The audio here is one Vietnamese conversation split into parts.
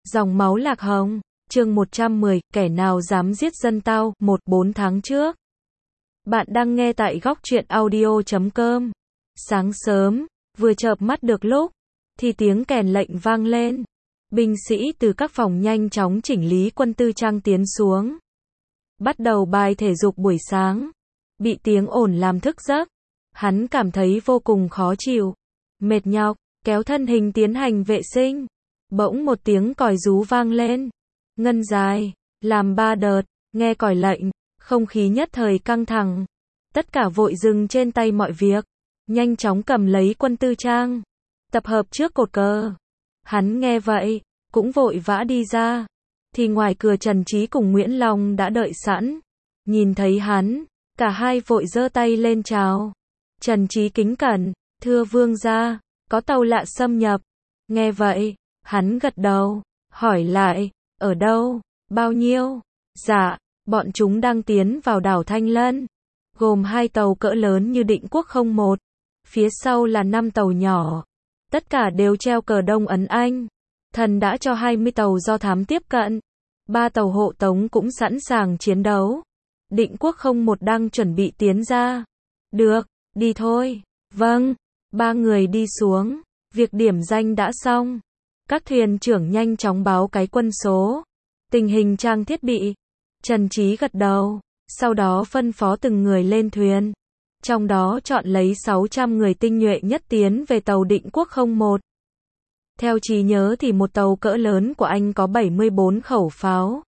Dòng máu lạc hồng, chương 110, kẻ nào dám giết dân tao, 4 tháng trước. Bạn đang nghe tại góc truyện audio.com. Sáng sớm, vừa chợp mắt được lúc, thì tiếng kèn lệnh vang lên. Binh sĩ từ các phòng nhanh chóng chỉnh lý quân tư trang tiến xuống. Bắt đầu bài thể dục buổi sáng. Bị tiếng ồn làm thức giấc. Hắn cảm thấy vô cùng khó chịu. Mệt nhọc, kéo thân hình tiến hành vệ sinh. Bỗng một tiếng còi rú vang lên. Ngân dài, làm 3 đợt, nghe còi lệnh, không khí nhất thời căng thẳng. Tất cả vội dừng trên tay mọi việc. Nhanh chóng cầm lấy quân tư trang. Tập hợp trước cột cờ. Hắn nghe vậy, cũng vội vã đi ra. Thì ngoài cửa Trần Trí cùng Nguyễn Long đã đợi sẵn. Nhìn thấy hắn, cả hai vội giơ tay lên chào. Trần Trí kính cẩn, thưa vương gia, có tàu lạ xâm nhập. Nghe vậy, hắn gật đầu, hỏi lại, ở đâu, bao nhiêu? Dạ, bọn chúng đang tiến vào đảo Thanh Lân. Gồm 2 tàu cỡ lớn như Định Quốc 01. Phía sau là 5 tàu nhỏ. Tất cả đều treo cờ Đông Ấn Anh. Thần đã cho 20 tàu do thám tiếp cận. 3 tàu hộ tống cũng sẵn sàng chiến đấu. Định Quốc 01 đang chuẩn bị tiến ra. Được, đi thôi. Vâng, 3 người đi xuống. Việc điểm danh đã xong. Các thuyền trưởng nhanh chóng báo cái quân số. Tình hình trang thiết bị. Trần Trí gật đầu. Sau đó phân phó từng người lên thuyền. Trong đó chọn lấy 600 người tinh nhuệ nhất tiến về tàu Định Quốc 01. Theo trí nhớ thì một tàu cỡ lớn của anh có 74 khẩu pháo.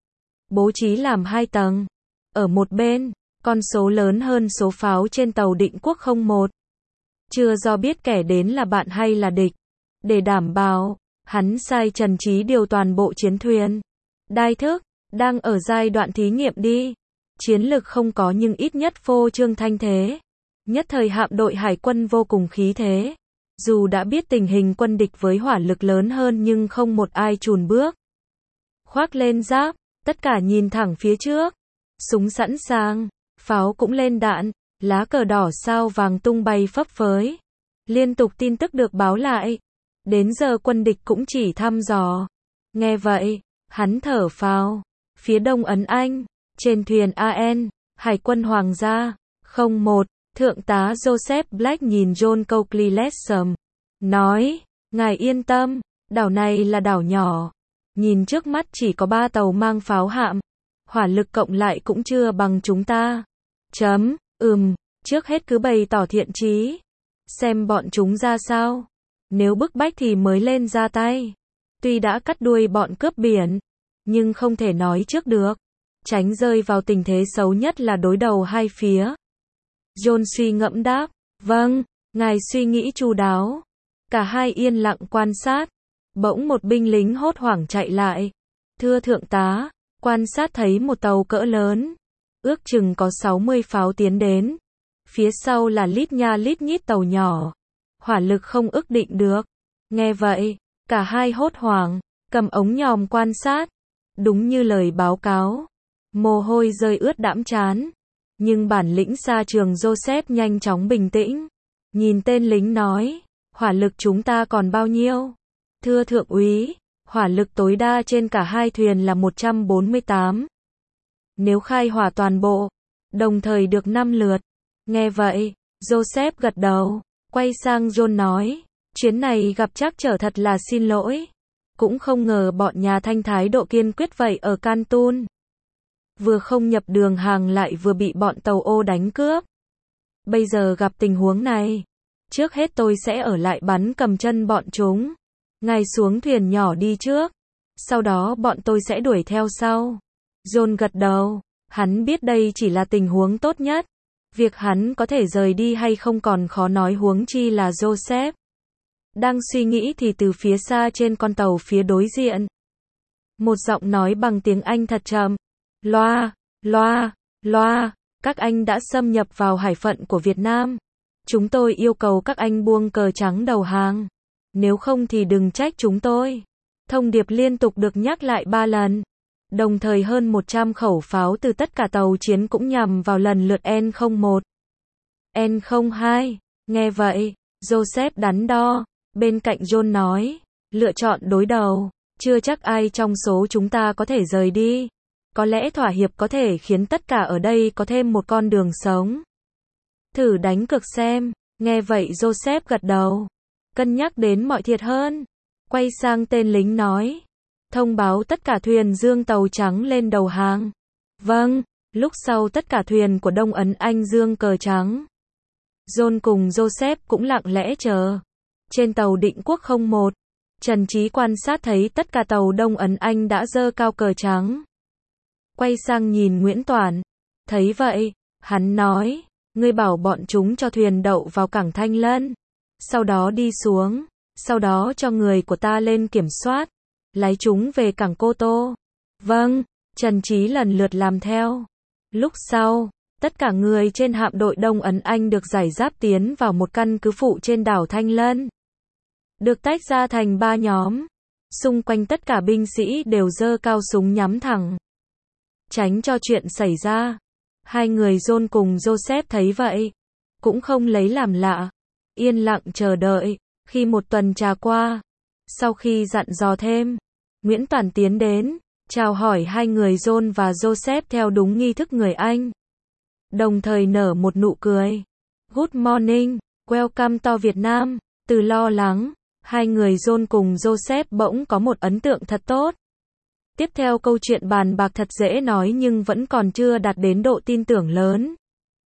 Bố trí làm 2 tầng. Ở một bên, con số lớn hơn số pháo trên tàu Định Quốc 01. Chưa do biết kẻ đến là bạn hay là địch. Để đảm bảo, hắn sai Trần Trí điều toàn bộ chiến thuyền. Đai thức, đang ở giai đoạn thí nghiệm đi. Chiến lực không có nhưng ít nhất phô trương thanh thế. Nhất thời hạm đội hải quân vô cùng khí thế. Dù đã biết tình hình quân địch với hỏa lực lớn hơn nhưng không một ai chùn bước. Khoác lên giáp, tất cả nhìn thẳng phía trước. Súng sẵn sàng, pháo cũng lên đạn, lá cờ đỏ sao vàng tung bay phấp phới. Liên tục tin tức được báo lại. Đến giờ quân địch cũng chỉ thăm dò. Nghe vậy, hắn thở phào. Phía Đông Ấn Anh, trên thuyền AN, Hải quân Hoàng gia, 01, Thượng tá Joseph Black nhìn John Coakley Lessam. Nói, ngài yên tâm, đảo này là đảo nhỏ. Nhìn trước mắt chỉ có 3 tàu mang pháo hạm. Hỏa lực cộng lại cũng chưa bằng chúng ta. Trước hết cứ bày tỏ thiện chí. Xem bọn chúng ra sao. Nếu bức bách thì mới lên ra tay. Tuy đã cắt đuôi bọn cướp biển, nhưng không thể nói trước được. Tránh rơi vào tình thế xấu nhất là đối đầu hai phía. John suy ngẫm đáp, vâng, ngài suy nghĩ chu đáo. Cả hai yên lặng quan sát. Bỗng một binh lính hốt hoảng chạy lại. Thưa thượng tá, quan sát thấy một tàu cỡ lớn. Ước chừng có 60 pháo tiến đến. Phía sau là lít nha lít nhít tàu nhỏ. Hỏa lực không ước định được. Nghe vậy, cả hai hốt hoảng, cầm ống nhòm quan sát. Đúng như lời báo cáo. Mồ hôi rơi ướt đẫm trán. Nhưng bản lĩnh xa trường Joseph nhanh chóng bình tĩnh. Nhìn tên lính nói, hỏa lực chúng ta còn bao nhiêu? Thưa thượng úy, hỏa lực tối đa trên cả hai thuyền là 148. Nếu khai hỏa toàn bộ, đồng thời được 5 lượt. Nghe vậy, Joseph gật đầu, quay sang John nói, chuyến này gặp trắc trở thật là xin lỗi. Cũng không ngờ bọn nhà Thanh thái độ kiên quyết vậy ở Canton. Vừa không nhập đường hàng lại vừa bị bọn tàu ô đánh cướp. Bây giờ gặp tình huống này, trước hết tôi sẽ ở lại bắn cầm chân bọn chúng. Ngài xuống thuyền nhỏ đi trước, sau đó bọn tôi sẽ đuổi theo sau. John gật đầu, hắn biết đây chỉ là tình huống tốt nhất. Việc hắn có thể rời đi hay không còn khó nói huống chi là Joseph. Đang suy nghĩ thì từ phía xa trên con tàu phía đối diện. Một giọng nói bằng tiếng Anh thật chậm. Loa, các anh đã xâm nhập vào hải phận của Việt Nam. Chúng tôi yêu cầu các anh buông cờ trắng đầu hàng. Nếu không thì đừng trách chúng tôi. Thông điệp liên tục được nhắc lại 3 lần. Đồng thời hơn 100 khẩu pháo từ tất cả tàu chiến cũng nhằm vào lần lượt N01. N02. Nghe vậy, Joseph đắn đo. Bên cạnh John nói, lựa chọn đối đầu. Chưa chắc ai trong số chúng ta có thể rời đi. Có lẽ thỏa hiệp có thể khiến tất cả ở đây có thêm một con đường sống. Thử đánh cược xem. Nghe vậy Joseph gật đầu. Cân nhắc đến mọi thiệt hơn. Quay sang tên lính nói. Thông báo tất cả thuyền dương tàu trắng lên đầu hàng. Vâng. Lúc sau tất cả thuyền của Đông Ấn Anh dương cờ trắng. John cùng Joseph cũng lặng lẽ chờ. Trên tàu Định Quốc 01, Trần Trí quan sát thấy tất cả tàu Đông Ấn Anh đã giơ cao cờ trắng. Quay sang nhìn Nguyễn Toản. Thấy vậy, hắn nói, ngươi bảo bọn chúng cho thuyền đậu vào cảng Thanh Lân. Sau đó đi xuống, sau đó cho người của ta lên kiểm soát, lái chúng về cảng Cô Tô. Vâng, Trần Trí lần lượt làm theo. Lúc sau, tất cả người trên hạm đội Đông Ấn Anh được giải giáp tiến vào một căn cứ phụ trên đảo Thanh Lân. Được tách ra thành 3 nhóm. Xung quanh tất cả binh sĩ đều giơ cao súng nhắm thẳng. Tránh cho chuyện xảy ra. Hai người John cùng Joseph thấy vậy. Cũng không lấy làm lạ. Yên lặng chờ đợi. Khi một tuần trà qua. Sau khi dặn dò thêm. Nguyễn Toản tiến đến. Chào hỏi hai người John và Joseph theo đúng nghi thức người Anh. Đồng thời nở một nụ cười. Good morning, welcome to Việt Nam. Từ lo lắng, hai người John cùng Joseph bỗng có một ấn tượng thật tốt. Tiếp theo câu chuyện bàn bạc thật dễ nói nhưng vẫn còn chưa đạt đến độ tin tưởng lớn.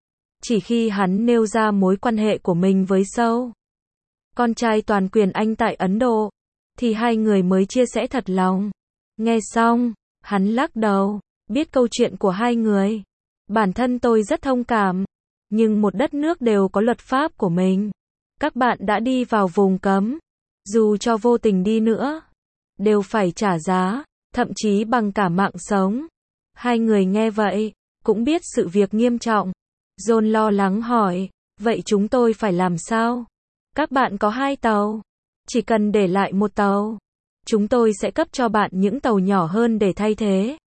Chỉ khi hắn nêu ra mối quan hệ của mình với Sâu, con trai toàn quyền Anh tại Ấn Độ, thì hai người mới chia sẻ thật lòng. Nghe xong, hắn lắc đầu, biết câu chuyện của hai người. Bản thân tôi rất thông cảm, nhưng một đất nước đều có luật pháp của mình. Các bạn đã đi vào vùng cấm, dù cho vô tình đi nữa, đều phải trả giá, thậm chí bằng cả mạng sống. Hai người nghe vậy, cũng biết sự việc nghiêm trọng. John lo lắng hỏi, vậy chúng tôi phải làm sao? Các bạn có 2 tàu, chỉ cần để lại 1 tàu. Chúng tôi sẽ cấp cho bạn những tàu nhỏ hơn để thay thế.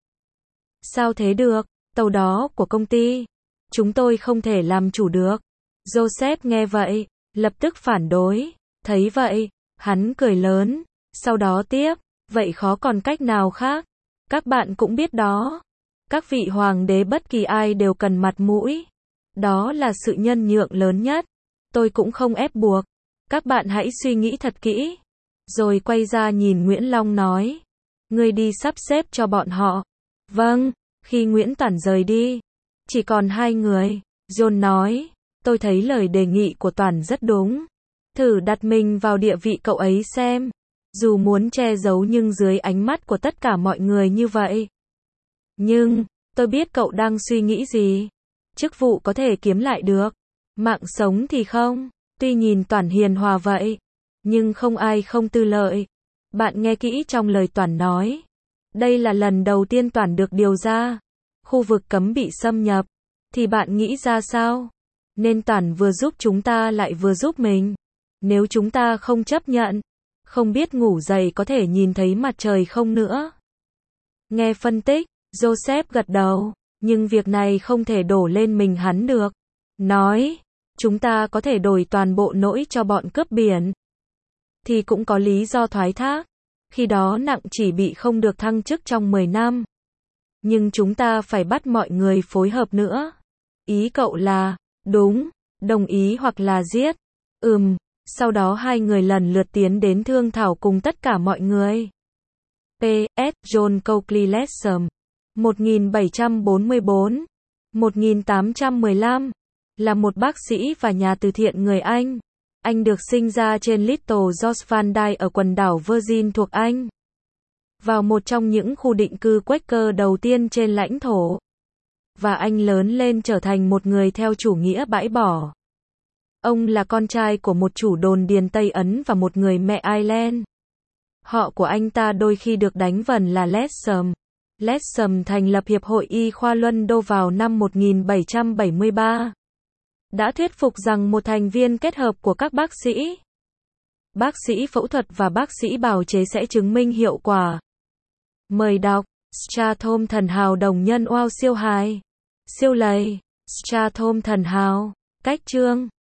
Sao thế được? Tàu đó của công ty. Chúng tôi không thể làm chủ được. Joseph nghe vậy, lập tức phản đối. Thấy vậy, hắn cười lớn. Sau đó tiếp, vậy khó còn cách nào khác. Các bạn cũng biết đó. Các vị hoàng đế bất kỳ ai đều cần mặt mũi. Đó là sự nhân nhượng lớn nhất. Tôi cũng không ép buộc. Các bạn hãy suy nghĩ thật kỹ. Rồi quay ra nhìn Nguyễn Long nói. Ngươi đi sắp xếp cho bọn họ. Vâng. Khi Nguyễn Toản rời đi, chỉ còn 2 người, John nói, tôi thấy lời đề nghị của Toản rất đúng. Thử đặt mình vào địa vị cậu ấy xem. Dù muốn che giấu nhưng dưới ánh mắt của tất cả mọi người như vậy. Nhưng, tôi biết cậu đang suy nghĩ gì. Chức vụ có thể kiếm lại được. Mạng sống thì không. Tuy nhìn Toản hiền hòa vậy, nhưng không ai không tư lợi. Bạn nghe kỹ trong lời Toản nói. Đây là lần đầu tiên Toản được điều ra. Khu vực cấm bị xâm nhập. Thì bạn nghĩ ra sao? Nên Toản vừa giúp chúng ta lại vừa giúp mình. Nếu chúng ta không chấp nhận, không biết ngủ dậy có thể nhìn thấy mặt trời không nữa. Nghe phân tích, Joseph gật đầu. Nhưng việc này không thể đổ lên mình hắn được. Nói, chúng ta có thể đổi toàn bộ lỗi cho bọn cướp biển. Thì cũng có lý do thoái thác. Khi đó nặng chỉ bị không được thăng chức trong 10 năm. Nhưng chúng ta phải bắt mọi người phối hợp nữa. Ý cậu là, đúng, đồng ý hoặc là giết. Sau đó hai người lần lượt tiến đến thương thảo cùng tất cả mọi người. P.S. John Coakley Lesham 1744-1815 là một bác sĩ và nhà từ thiện người Anh. Anh được sinh ra trên Little George Van Dyke ở quần đảo Virgin thuộc Anh. Vào một trong những khu định cư Quaker đầu tiên trên lãnh thổ. Và anh lớn lên trở thành một người theo chủ nghĩa bãi bỏ. Ông là con trai của một chủ đồn điền Tây Ấn và một người mẹ Ireland. Họ của anh ta đôi khi được đánh vần là Lesham. Lesham thành lập Hiệp hội Y khoa London vào năm 1773. Đã thuyết phục rằng một thành viên kết hợp của các bác sĩ phẫu thuật và bác sĩ bào chế sẽ chứng minh hiệu quả. Mời đọc Strathom thần hào đồng nhân oao siêu hài. Siêu lầy Strathom thần hào. Cách chương